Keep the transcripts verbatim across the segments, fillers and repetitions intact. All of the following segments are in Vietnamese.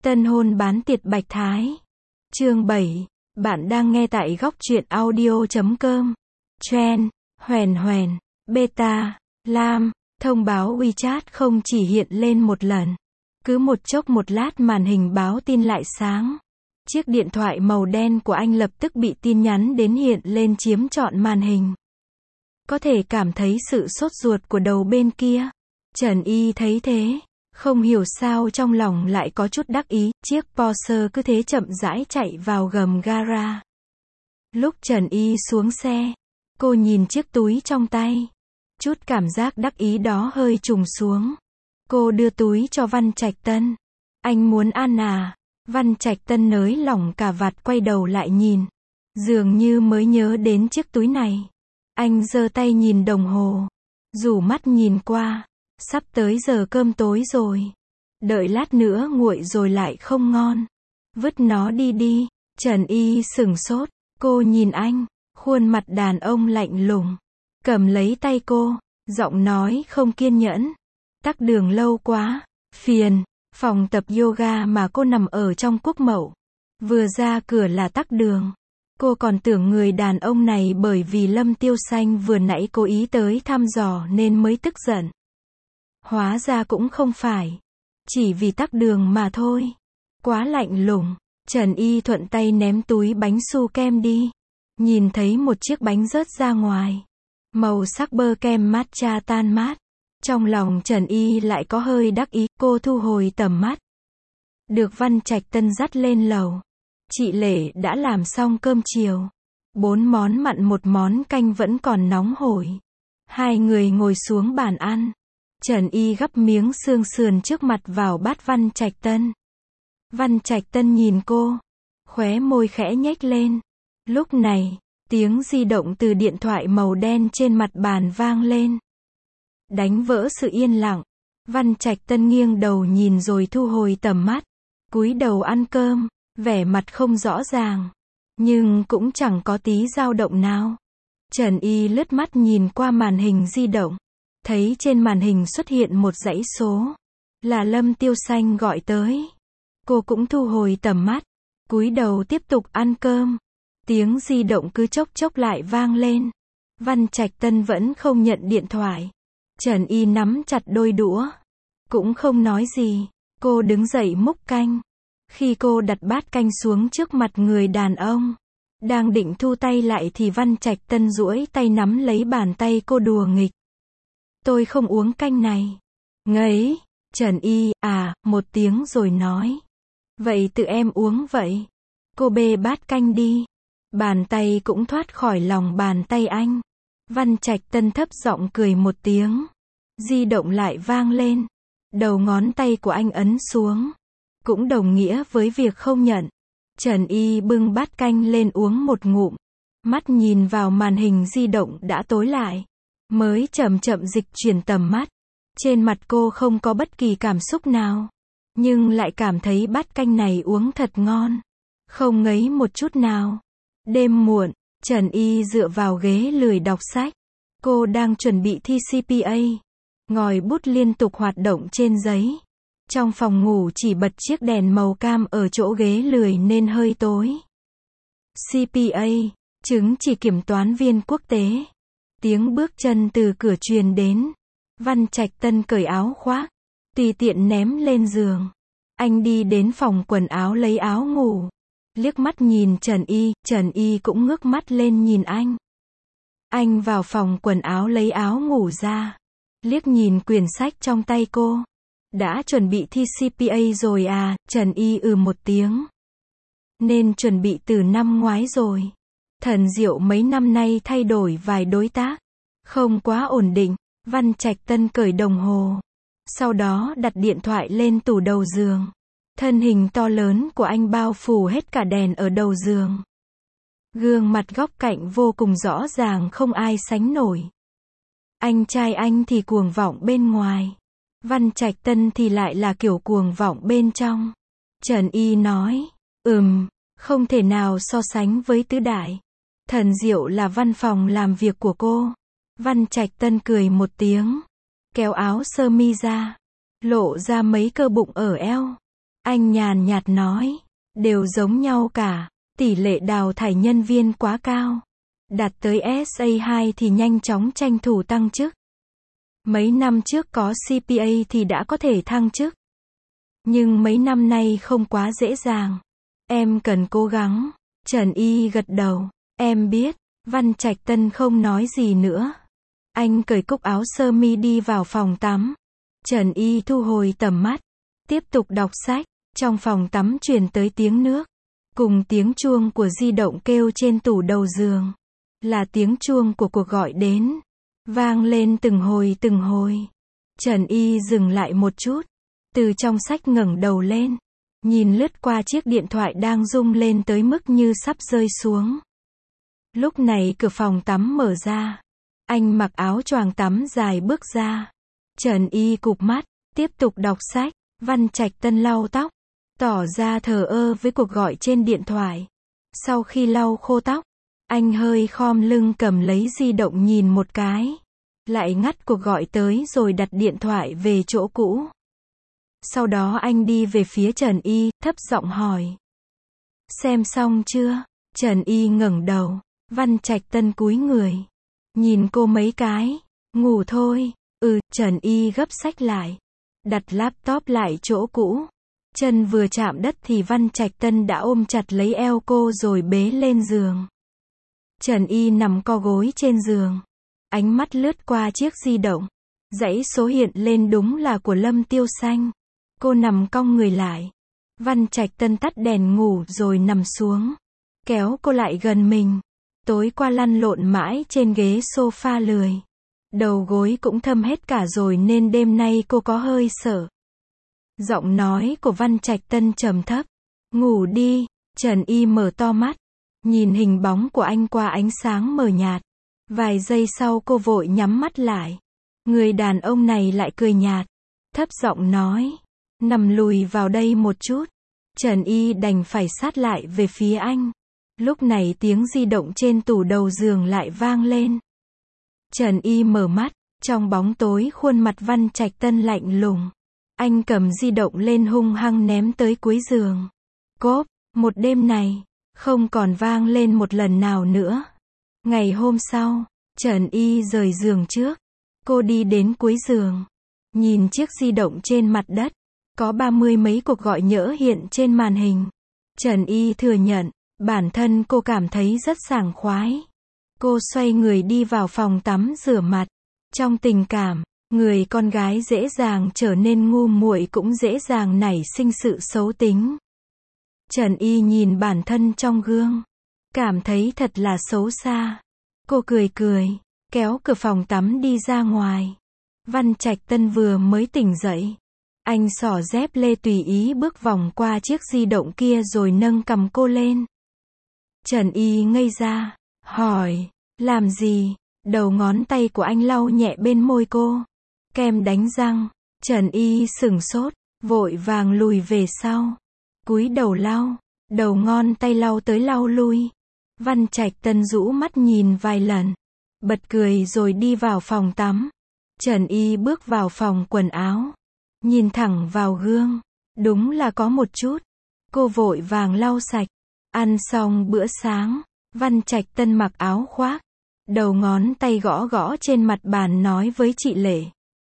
Tân hôn bán tiệt Bạch Thái. Chương bảy. Bạn đang nghe tại góc truyện audio chấm com. Trend, Hoèn Hoèn, Beta, Lam, thông báo WeChat không chỉ hiện lên một lần. Cứ một chốc một lát màn hình báo tin lại sáng. Chiếc điện thoại màu đen của anh lập tức bị tin nhắn đến hiện lên chiếm trọn màn hình. Có thể cảm thấy sự sốt ruột của đầu bên kia. Trần Y thấy thế, không hiểu sao trong lòng lại có chút đắc ý, chiếc Porsche cứ thế chậm rãi chạy vào gầm gara. Lúc Trần Y xuống xe, cô nhìn chiếc túi trong tay. Chút cảm giác đắc ý đó hơi trùng xuống. Cô đưa túi cho Văn Trạch Tân. Anh muốn ăn à? Văn Trạch Tân nới lỏng cà vạt quay đầu lại nhìn. Dường như mới nhớ đến chiếc túi này. Anh giơ tay nhìn đồng hồ. Rủ mắt nhìn qua. Sắp tới giờ cơm tối rồi. Đợi lát nữa nguội rồi lại không ngon. Vứt nó đi đi. Trần Y sửng sốt. Cô nhìn anh. Khuôn mặt đàn ông lạnh lùng. Cầm lấy tay cô. Giọng nói không kiên nhẫn. Tắc đường lâu quá. Phiền. Phòng tập yoga mà cô nằm ở trong Quốc Mậu. Vừa ra cửa là tắc đường. Cô còn tưởng người đàn ông này bởi vì Lâm Tiêu Xanh vừa nãy cố ý tới thăm dò nên mới tức giận. Hóa ra cũng không phải. Chỉ vì tắc đường mà thôi. Quá lạnh lùng. Trần Y thuận tay ném túi bánh su kem đi. Nhìn thấy một chiếc bánh rớt ra ngoài. Màu sắc bơ kem matcha tan mát. Trong lòng Trần Y lại có hơi đắc ý, cô thu hồi tầm mắt. Được Văn Trạch Tân dắt lên lầu. Chị Lệ đã làm xong cơm chiều. Bốn món mặn một món canh vẫn còn nóng hổi. Hai người ngồi xuống bàn ăn. Trần Y gắp miếng xương sườn trước mặt vào bát Văn Trạch Tân. Văn Trạch Tân nhìn cô. Khóe môi khẽ nhếch lên. Lúc này, tiếng di động từ điện thoại màu đen trên mặt bàn vang lên. Đánh vỡ sự yên lặng. Văn Trạch Tân nghiêng đầu nhìn rồi thu hồi tầm mắt. Cúi đầu ăn cơm, vẻ mặt không rõ ràng. Nhưng cũng chẳng có tí dao động nào. Trần Y lướt mắt nhìn qua màn hình di động. Thấy trên màn hình xuất hiện một dãy số. Là Lâm Tiêu Xanh gọi tới. Cô cũng thu hồi tầm mắt. Cúi đầu tiếp tục ăn cơm. Tiếng di động cứ chốc chốc lại vang lên. Văn Trạch Tân vẫn không nhận điện thoại. Trần Y nắm chặt đôi đũa. Cũng không nói gì. Cô đứng dậy múc canh. Khi cô đặt bát canh xuống trước mặt người đàn ông. Đang định thu tay lại thì Văn Trạch Tân duỗi tay nắm lấy bàn tay cô đùa nghịch. Tôi không uống canh này. Ngấy. Trần Y, à, một tiếng rồi nói. Vậy tự em uống vậy. Cô bê bát canh đi. Bàn tay cũng thoát khỏi lòng bàn tay anh. Văn Trạch Tân thấp giọng cười một tiếng. Di động lại vang lên. Đầu ngón tay của anh ấn xuống. Cũng đồng nghĩa với việc không nhận. Trần Y bưng bát canh lên uống một ngụm. Mắt nhìn vào màn hình di động đã tối lại. Mới chậm chậm dịch chuyển tầm mắt. Trên mặt cô không có bất kỳ cảm xúc nào. Nhưng lại cảm thấy bát canh này uống thật ngon. Không ngấy một chút nào. Đêm muộn, Trần Y dựa vào ghế lười đọc sách. Cô đang chuẩn bị thi xê pê a. Ngòi bút liên tục hoạt động trên giấy. Trong phòng ngủ chỉ bật chiếc đèn màu cam ở chỗ ghế lười nên hơi tối. xê pê a, chứng chỉ kiểm toán viên quốc tế. Tiếng bước chân từ cửa truyền đến. Văn Trạch Tân cởi áo khoác. Tùy tiện ném lên giường. Anh đi đến phòng quần áo lấy áo ngủ. Liếc mắt nhìn Trần Y, Trần Y cũng ngước mắt lên nhìn anh. Anh vào phòng quần áo lấy áo ngủ ra. Liếc nhìn quyển sách trong tay cô. Đã chuẩn bị thi xê pê a rồi à? Trần Y ừ một tiếng. Nên chuẩn bị từ năm ngoái rồi. Thần Diệu mấy năm nay thay đổi vài đối tác. Không quá ổn định. Văn Trạch Tân cởi đồng hồ. Sau đó đặt điện thoại lên tủ đầu giường. Thân hình to lớn của anh bao phủ hết cả đèn ở đầu giường. Gương mặt góc cạnh vô cùng rõ ràng không ai sánh nổi. Anh trai anh thì cuồng vọng bên ngoài. Văn Trạch Tân thì lại là kiểu cuồng vọng bên trong. Trần Y nói, ừm, không thể nào so sánh với tứ đại. Thần Diệu là văn phòng làm việc của cô. Văn Trạch Tân cười một tiếng. Kéo áo sơ mi ra. Lộ ra mấy cơ bụng ở eo. Anh nhàn nhạt nói. Đều giống nhau cả. Tỷ lệ đào thải nhân viên quá cao. Đạt tới ét a hai thì nhanh chóng tranh thủ tăng chức. Mấy năm trước có xê pê a thì đã có thể thăng chức. Nhưng mấy năm nay không quá dễ dàng. Em cần cố gắng. Trần Y gật đầu. Em biết. Văn Trạch Tân không nói gì nữa. Anh cởi cúc áo sơ mi đi vào phòng tắm. Trần Y thu hồi tầm mắt. Tiếp tục đọc sách. Trong phòng tắm truyền tới tiếng nước. Cùng tiếng chuông của di động kêu trên tủ đầu giường. Là tiếng chuông của cuộc gọi đến. Vang lên từng hồi từng hồi. Trần Y dừng lại một chút. Từ trong sách ngẩng đầu lên. Nhìn lướt qua chiếc điện thoại đang rung lên tới mức như sắp rơi xuống. Lúc này cửa phòng tắm mở ra. Anh mặc áo choàng tắm dài bước ra. Trần Y cụp mắt. Tiếp tục đọc sách. Văn Trạch Tân lau tóc. Tỏ ra thờ ơ với cuộc gọi trên điện thoại. Sau khi lau khô tóc. Anh hơi khom lưng cầm lấy di động nhìn một cái. Lại ngắt cuộc gọi tới rồi đặt điện thoại về chỗ cũ. Sau đó anh đi về phía Trần Y, thấp giọng hỏi. Xem xong chưa? Trần Y ngẩng đầu. Văn Trạch Tân cúi người. Nhìn cô mấy cái. Ngủ thôi. Ừ, Trần Y gấp sách lại. Đặt laptop lại chỗ cũ. Chân vừa chạm đất thì Văn Trạch Tân đã ôm chặt lấy eo cô rồi bế lên giường. Trần Y nằm co gối trên giường. Ánh mắt lướt qua chiếc di động. Dãy số hiện lên đúng là của Lâm Tiêu Xanh. Cô nằm cong người lại. Văn Trạch Tân tắt đèn ngủ rồi nằm xuống. Kéo cô lại gần mình. Tối qua lăn lộn mãi trên ghế sofa lười. Đầu gối cũng thâm hết cả rồi nên đêm nay cô có hơi sợ. Giọng nói của Văn Trạch Tân trầm thấp. Ngủ đi. Trần Y mở to mắt. Nhìn hình bóng của anh qua ánh sáng mờ nhạt. Vài giây sau cô vội nhắm mắt lại. Người đàn ông này lại cười nhạt. Thấp giọng nói. Nằm lùi vào đây một chút. Trần Y đành phải sát lại về phía anh. Lúc này tiếng di động trên tủ đầu giường lại vang lên. Trần Y mở mắt. Trong bóng tối khuôn mặt Văn Trạch Tân lạnh lùng. Anh cầm di động lên hung hăng ném tới cuối giường. Cốp. Một đêm này. Không còn vang lên một lần nào nữa. Ngày hôm sau. Trần Y rời giường trước. Cô đi đến cuối giường. Nhìn chiếc di động trên mặt đất. Có ba mươi mấy cuộc gọi nhỡ hiện trên màn hình. Trần Y thừa nhận. Bản thân cô cảm thấy rất sảng khoái. Cô xoay người đi vào phòng tắm rửa mặt. Trong tình cảm, người con gái dễ dàng trở nên ngu muội cũng dễ dàng nảy sinh sự xấu tính. Trần Y nhìn bản thân trong gương. Cảm thấy thật là xấu xa. Cô cười cười. Kéo cửa phòng tắm đi ra ngoài. Văn Trạch Tân vừa mới tỉnh dậy. Anh xỏ dép lê tùy ý bước vòng qua chiếc di động kia rồi nâng cầm cô lên. Trần Y ngây ra. Hỏi. Làm gì? Đầu ngón tay của anh lau nhẹ bên môi cô. Kem đánh răng. Trần Y sửng sốt. Vội vàng lùi về sau. Cúi đầu lau. Đầu ngón tay lau tới lau lui. Văn Trạch Tân rũ mắt nhìn vài lần. Bật cười rồi đi vào phòng tắm. Trần Y bước vào phòng quần áo. Nhìn thẳng vào gương. Đúng là có một chút. Cô vội vàng lau sạch. Ăn xong bữa sáng. Văn Trạch Tân mặc áo khoác. Đầu ngón tay gõ gõ trên mặt bàn nói với chị Lệ.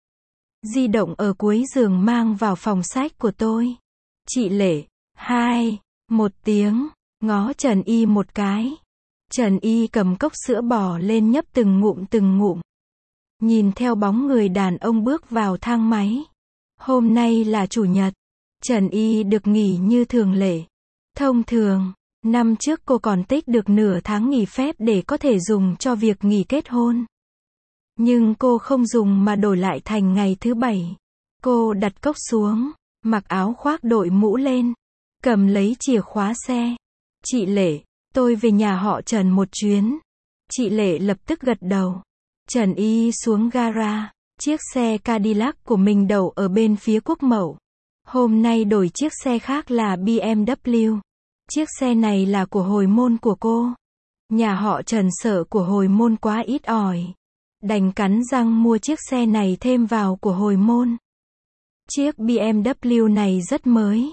Di động ở cuối giường mang vào phòng sách của tôi. Chị Lệ. Hai. Một tiếng. Ngó Trần Y một cái. Trần Y cầm cốc sữa bò lên nhấp từng ngụm từng ngụm. Nhìn theo bóng người đàn ông bước vào thang máy. Hôm nay là chủ nhật. Trần Y được nghỉ như thường lệ. Thông thường, năm trước cô còn tích được nửa tháng nghỉ phép để có thể dùng cho việc nghỉ kết hôn. Nhưng cô không dùng mà đổi lại thành ngày thứ bảy. Cô đặt cốc xuống, mặc áo khoác đội mũ lên, cầm lấy chìa khóa xe. Chị Lệ, tôi về nhà họ Trần một chuyến. Chị Lệ lập tức gật đầu. Trần Y xuống gara. Chiếc xe Cadillac của mình đậu ở bên phía Quốc Mậu. Hôm nay đổi chiếc xe khác là bê em vê. Chiếc xe này là của hồi môn của cô. Nhà họ Trần sợ của hồi môn quá ít ỏi. Đành cắn răng mua chiếc xe này thêm vào của hồi môn. Chiếc bê em vê này rất mới.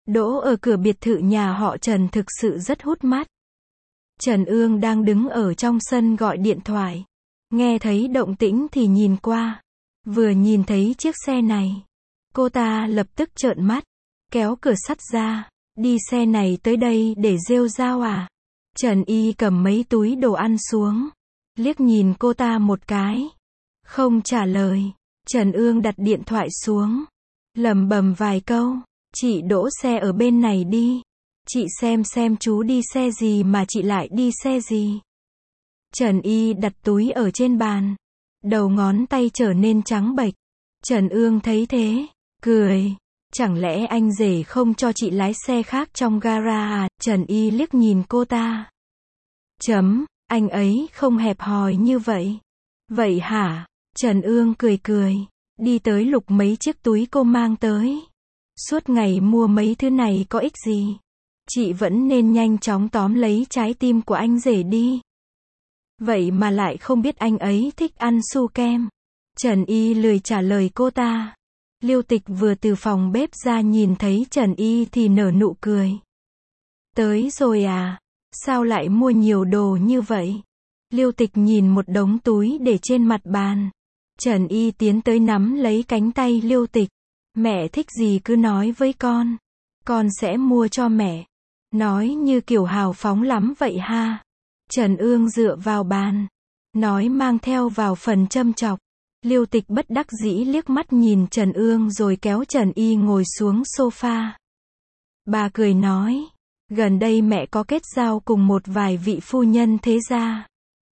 Đỗ ở cửa biệt thự nhà họ Trần thực sự rất hút mắt. Trần Ương đang đứng ở trong sân gọi điện thoại. Nghe thấy động tĩnh thì nhìn qua. Vừa nhìn thấy chiếc xe này, cô ta lập tức trợn mắt, kéo cửa sắt ra. Đi xe này tới đây để rêu rao à? Trần Y cầm mấy túi đồ ăn xuống, liếc nhìn cô ta một cái, không trả lời. Trần Ương đặt điện thoại xuống, lẩm bẩm vài câu. Chị đỗ xe ở bên này đi. Chị xem xem chú đi xe gì mà chị lại đi xe gì. Trần Y đặt túi ở trên bàn, đầu ngón tay trở nên trắng bệch. Trần Ương thấy thế, cười. Chẳng lẽ anh rể không cho chị lái xe khác trong gara à? Trần Y liếc nhìn cô ta. Chấm, anh ấy không hẹp hòi như vậy. Vậy hả? Trần Ương cười cười, đi tới lục mấy chiếc túi cô mang tới. Suốt ngày mua mấy thứ này có ích gì? Chị vẫn nên nhanh chóng tóm lấy trái tim của anh rể đi. Vậy mà lại không biết anh ấy thích ăn su kem. Trần Y lười trả lời cô ta. Liêu Tịch vừa từ phòng bếp ra nhìn thấy Trần Y thì nở nụ cười. Tới rồi à? Sao lại mua nhiều đồ như vậy? Liêu Tịch nhìn một đống túi để trên mặt bàn. Trần Y tiến tới nắm lấy cánh tay Liêu Tịch. Mẹ thích gì cứ nói với con. Con sẽ mua cho mẹ. Nói như kiểu hào phóng lắm vậy ha. Trần Ương dựa vào bàn, nói mang theo vào phần châm chọc. Liêu Tịch bất đắc dĩ liếc mắt nhìn Trần Ương rồi kéo Trần Y ngồi xuống sofa. Bà cười nói, gần đây mẹ có kết giao cùng một vài vị phu nhân thế gia.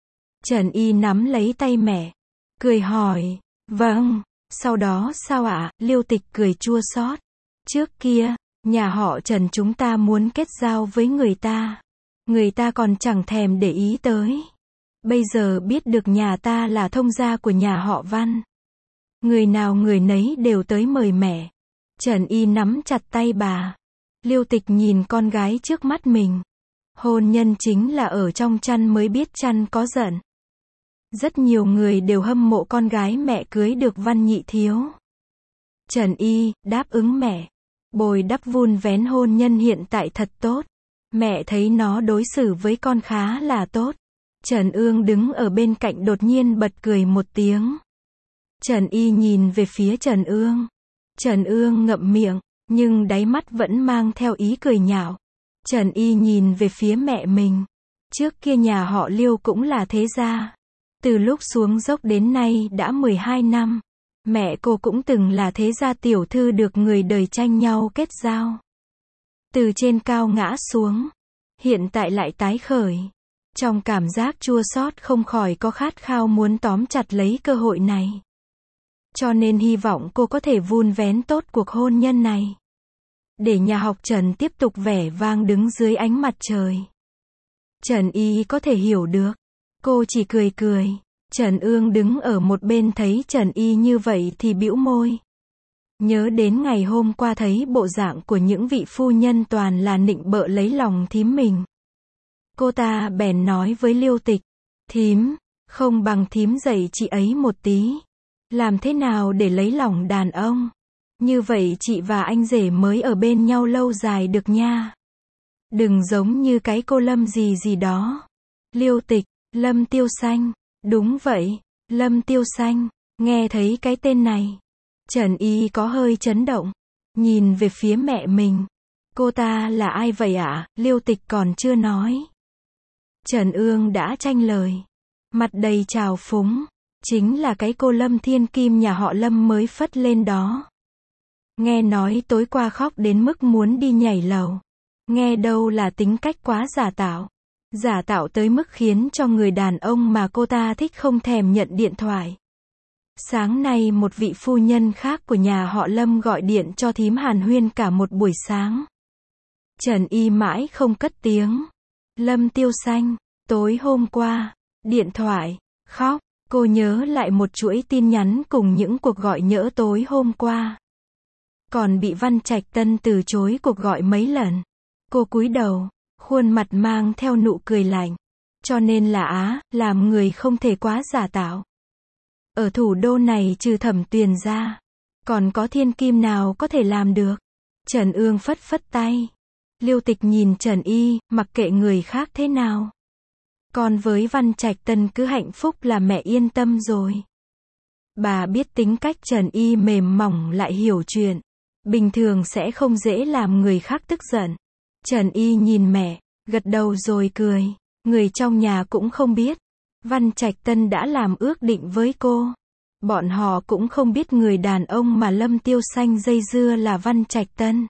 Trần Y nắm lấy tay mẹ, cười hỏi, vâng, sau đó sao ạ? Liêu Tịch cười chua xót. Trước kia, nhà họ Trần chúng ta muốn kết giao với người ta, người ta còn chẳng thèm để ý tới. Bây giờ biết được nhà ta là thông gia của nhà họ Văn, người nào người nấy đều tới mời mẹ. Trần Y nắm chặt tay bà. Liêu Tịch nhìn con gái trước mắt mình. Hôn nhân chính là ở trong chăn mới biết chăn có giận. Rất nhiều người đều hâm mộ con gái mẹ cưới được Văn nhị thiếu. Trần Y đáp ứng mẹ. Bồi đắp vun vén hôn nhân hiện tại thật tốt. Mẹ thấy nó đối xử với con khá là tốt. Trần Ương đứng ở bên cạnh đột nhiên bật cười một tiếng. Trần Y nhìn về phía Trần Ương. Trần Ương ngậm miệng, nhưng đáy mắt vẫn mang theo ý cười nhạo. Trần Y nhìn về phía mẹ mình. Trước kia nhà họ Liêu cũng là thế gia. Từ lúc xuống dốc đến nay đã mười hai năm. Mẹ cô cũng từng là thế gia tiểu thư được người đời tranh nhau kết giao. Từ trên cao ngã xuống. Hiện tại lại tái khởi. Trong cảm giác chua xót không khỏi có khát khao muốn tóm chặt lấy cơ hội này. Cho nên hy vọng cô có thể vun vén tốt cuộc hôn nhân này. Để nhà học Trần tiếp tục vẻ vang đứng dưới ánh mặt trời. Trần Y có thể hiểu được. Cô chỉ cười cười. Trần Ương đứng ở một bên thấy Trần Y như vậy thì bĩu môi. Nhớ đến ngày hôm qua thấy bộ dạng của những vị phu nhân toàn là nịnh bợ lấy lòng thím mình. Cô ta bèn nói với Liêu Tịch. Thím, không bằng thím dạy chị ấy một tí. Làm thế nào để lấy lòng đàn ông? Như vậy chị và anh rể mới ở bên nhau lâu dài được nha. Đừng giống như cái cô Lâm gì gì đó. Liêu Tịch, Lâm Tiêu Xanh. Đúng vậy, Lâm Tiêu Xanh. Nghe thấy cái tên này, Trần Y có hơi chấn động. Nhìn về phía mẹ mình. Cô ta là ai vậy ạ? À? Liêu Tịch còn chưa nói. Trần Ương đã tranh lời. Mặt đầy trào phúng. Chính là cái cô Lâm Thiên Kim nhà họ Lâm mới phất lên đó. Nghe nói tối qua khóc đến mức muốn đi nhảy lầu. Nghe đâu là tính cách quá giả tạo. Giả tạo tới mức khiến cho người đàn ông mà cô ta thích không thèm nhận điện thoại. Sáng nay một vị phu nhân khác của nhà họ Lâm gọi điện cho thím hàn huyên cả một buổi sáng. Trần Y mãi không cất tiếng. Lâm Tiêu Xanh, tối hôm qua, điện thoại, khóc, cô nhớ lại một chuỗi tin nhắn cùng những cuộc gọi nhỡ tối hôm qua. Còn bị Văn Trạch Tân từ chối cuộc gọi mấy lần. Cô cúi đầu, khuôn mặt mang theo nụ cười lạnh. Cho nên là á, làm người không thể quá giả tạo. Ở thủ đô này trừ Thẩm Tuyền ra, còn có thiên kim nào có thể làm được. Trần Ương phất phất tay. Liêu Tịch nhìn Trần Y, mặc kệ người khác thế nào. Con với Văn Trạch Tân cứ hạnh phúc là mẹ yên tâm rồi. Bà biết tính cách Trần Y mềm mỏng lại hiểu chuyện. Bình thường sẽ không dễ làm người khác tức giận. Trần Y nhìn mẹ, gật đầu rồi cười. Người trong nhà cũng không biết. Văn Trạch Tân đã làm ước định với cô. Bọn họ cũng không biết người đàn ông mà Lâm Tiêu Xanh dây dưa là Văn Trạch Tân.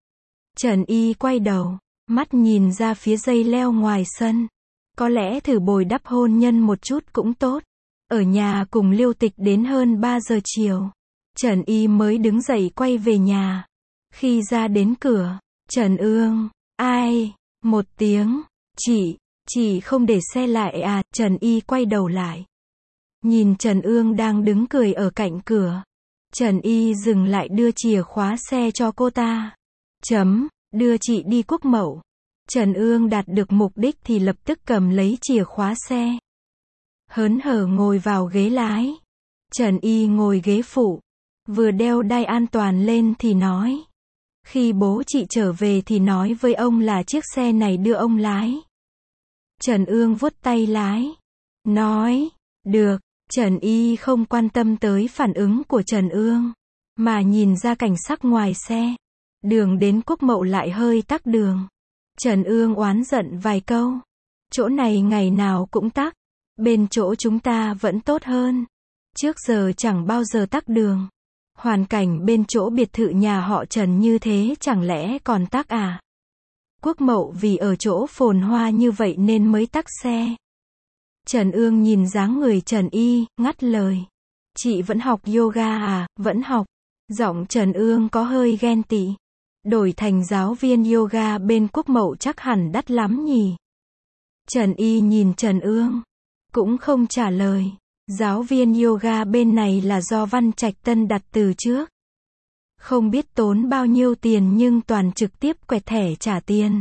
Trần Y quay đầu, mắt nhìn ra phía dây leo ngoài sân. Có lẽ thử bồi đắp hôn nhân một chút cũng tốt. Ở nhà cùng Liêu Tịch đến hơn ba giờ chiều. Trần Y mới đứng dậy quay về nhà. Khi ra đến cửa, Trần Ương, ai? Một tiếng, chị, chị không để xe lại à? Trần Y quay đầu lại. Nhìn Trần Ương đang đứng cười ở cạnh cửa. Trần Y dừng lại đưa chìa khóa xe cho cô ta. Chấm, đưa chị đi Quốc Mậu. Trần Ương đạt được mục đích thì lập tức cầm lấy chìa khóa xe. Hớn hở ngồi vào ghế lái. Trần Y ngồi ghế phụ. Vừa đeo đai an toàn lên thì nói. Khi bố chị trở về thì nói với ông là chiếc xe này đưa ông lái. Trần Ương vuốt tay lái. Nói, được. Trần Y không quan tâm tới phản ứng của Trần Ương. Mà nhìn ra cảnh sắc ngoài xe. Đường đến Quốc Mậu lại hơi tắc đường. Trần Ương oán giận vài câu. Chỗ này ngày nào cũng tắc. Bên chỗ chúng ta vẫn tốt hơn. Trước giờ chẳng bao giờ tắc đường. Hoàn cảnh bên chỗ biệt thự nhà họ Trần như thế chẳng lẽ còn tắc à? Quốc Mậu vì ở chỗ phồn hoa như vậy nên mới tắc xe. Trần Ương nhìn dáng người Trần Y, ngắt lời. Chị vẫn học yoga à? Vẫn học. Giọng Trần Ương có hơi ghen tị. Đổi thành giáo viên yoga bên Quốc Mậu chắc hẳn đắt lắm nhỉ? Trần Y nhìn Trần Ương. Cũng không trả lời. Giáo viên yoga bên này là do Văn Trạch Tân đặt từ trước. Không biết tốn bao nhiêu tiền nhưng toàn trực tiếp quẹt thẻ trả tiền.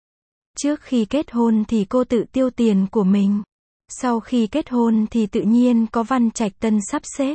Trước khi kết hôn thì cô tự tiêu tiền của mình. Sau khi kết hôn thì tự nhiên có Văn Trạch Tân sắp xếp.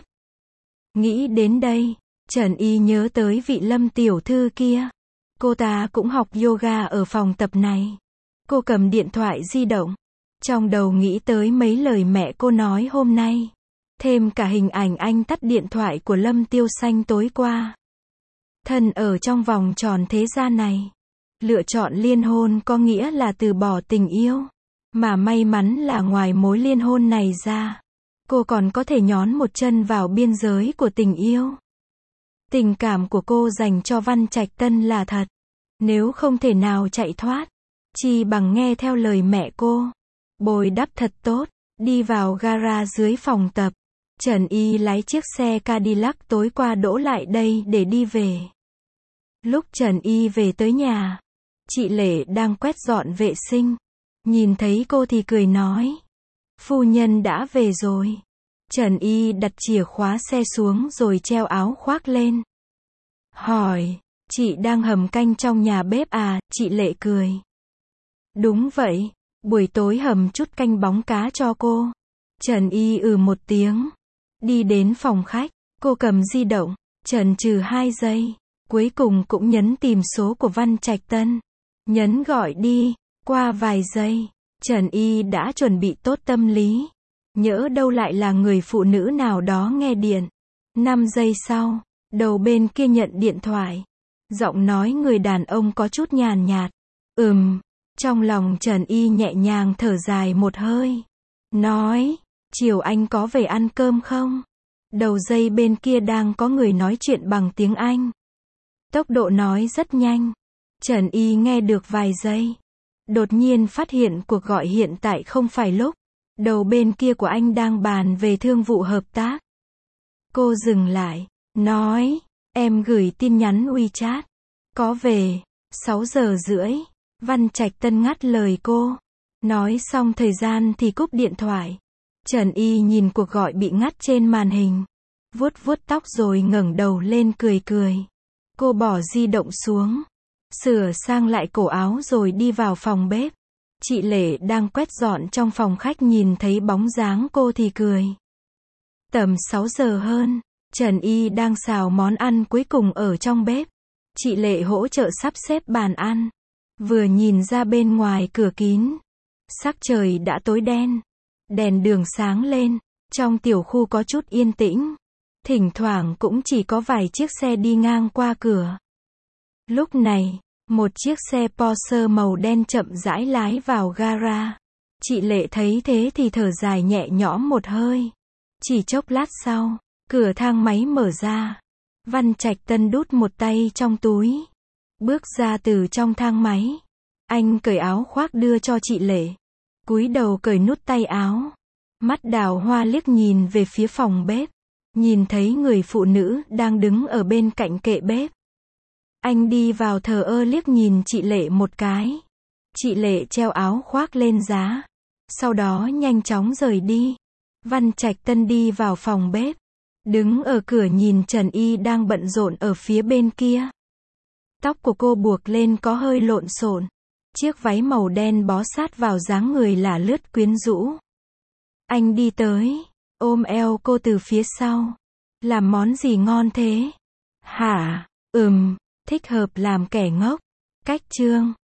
Nghĩ đến đây, Trần Y nhớ tới vị Lâm tiểu thư kia. Cô ta cũng học yoga ở phòng tập này. Cô cầm điện thoại di động. Trong đầu nghĩ tới mấy lời mẹ cô nói hôm nay. Thêm cả hình ảnh anh tắt điện thoại của Lâm Tiêu Xanh tối qua. Thân ở trong vòng tròn thế gian này. Lựa chọn liên hôn có nghĩa là từ bỏ tình yêu. Mà may mắn là ngoài mối liên hôn này ra. Cô còn có thể nhón một chân vào biên giới của tình yêu. Tình cảm của cô dành cho Văn Trạch Tân là thật. Nếu không thể nào chạy thoát. Chi bằng nghe theo lời mẹ cô. Bồi đắp thật tốt. Đi vào gara dưới phòng tập. Trần Y lái chiếc xe Cadillac tối qua đỗ lại đây để đi về. Lúc Trần Y về tới nhà. Chị Lệ đang quét dọn vệ sinh. Nhìn thấy cô thì cười nói. Phu nhân đã về rồi. Trần Y đặt chìa khóa xe xuống rồi treo áo khoác lên. Hỏi, chị đang hầm canh trong nhà bếp à? Chị Lệ cười. Đúng vậy, buổi tối hầm chút canh bóng cá cho cô. Trần Y ừ một tiếng. Đi đến phòng khách, cô cầm di động, chần chừ hai giây. Cuối cùng cũng nhấn tìm số của Văn Trạch Tân. Nhấn gọi đi, qua vài giây, Trần Y đã chuẩn bị tốt tâm lý. Nhỡ đâu lại là người phụ nữ nào đó nghe điện. Năm giây sau, đầu bên kia nhận điện thoại. Giọng nói người đàn ông có chút nhàn nhạt. Ừm, trong lòng Trần Y nhẹ nhàng thở dài một hơi. Nói, chiều anh có về ăn cơm không? Đầu dây bên kia đang có người nói chuyện bằng tiếng Anh. Tốc độ nói rất nhanh. Trần Y nghe được vài giây. Đột nhiên phát hiện cuộc gọi hiện tại không phải lúc. Đầu bên kia của anh đang bàn về thương vụ hợp tác. Cô dừng lại. Nói, em gửi tin nhắn WeChat. Có về. sáu giờ rưỡi. Văn Trạch Tân ngắt lời cô. Nói xong thời gian thì cúp điện thoại. Trần Y nhìn cuộc gọi bị ngắt trên màn hình. Vuốt vuốt tóc rồi ngẩng đầu lên cười cười. Cô bỏ di động xuống. Sửa sang lại cổ áo rồi đi vào phòng bếp. Chị Lệ đang quét dọn trong phòng khách nhìn thấy bóng dáng cô thì cười. Tầm sáu giờ hơn, Trần Y đang xào món ăn cuối cùng ở trong bếp. Chị Lệ hỗ trợ sắp xếp bàn ăn. Vừa nhìn ra bên ngoài cửa kín, sắc trời đã tối đen. Đèn đường sáng lên, trong tiểu khu có chút yên tĩnh. Thỉnh thoảng cũng chỉ có vài chiếc xe đi ngang qua cửa. Lúc này, một chiếc xe Porsche màu đen chậm rãi lái vào gara. Chị Lệ thấy thế thì thở dài nhẹ nhõm một hơi. Chỉ chốc lát sau, cửa thang máy mở ra. Văn Trạch Tân đút một tay trong túi, bước ra từ trong thang máy. Anh cởi áo khoác đưa cho chị Lệ, cúi đầu cởi nút tay áo. Mắt đào hoa liếc nhìn về phía phòng bếp, nhìn thấy người phụ nữ đang đứng ở bên cạnh kệ bếp. Anh đi vào thờ ơ liếc nhìn chị Lệ một cái. Chị Lệ treo áo khoác lên giá, sau đó nhanh chóng rời đi. Văn Trạch Tân đi vào phòng bếp, đứng ở cửa nhìn Trần Y đang bận rộn ở phía bên kia. Tóc của cô buộc lên có hơi lộn xộn, chiếc váy màu đen bó sát vào dáng người là lướt quyến rũ. Anh đi tới, ôm eo cô từ phía sau. Làm món gì ngon thế? Hả? Ừm, thích hợp làm kẻ ngốc. Cách chương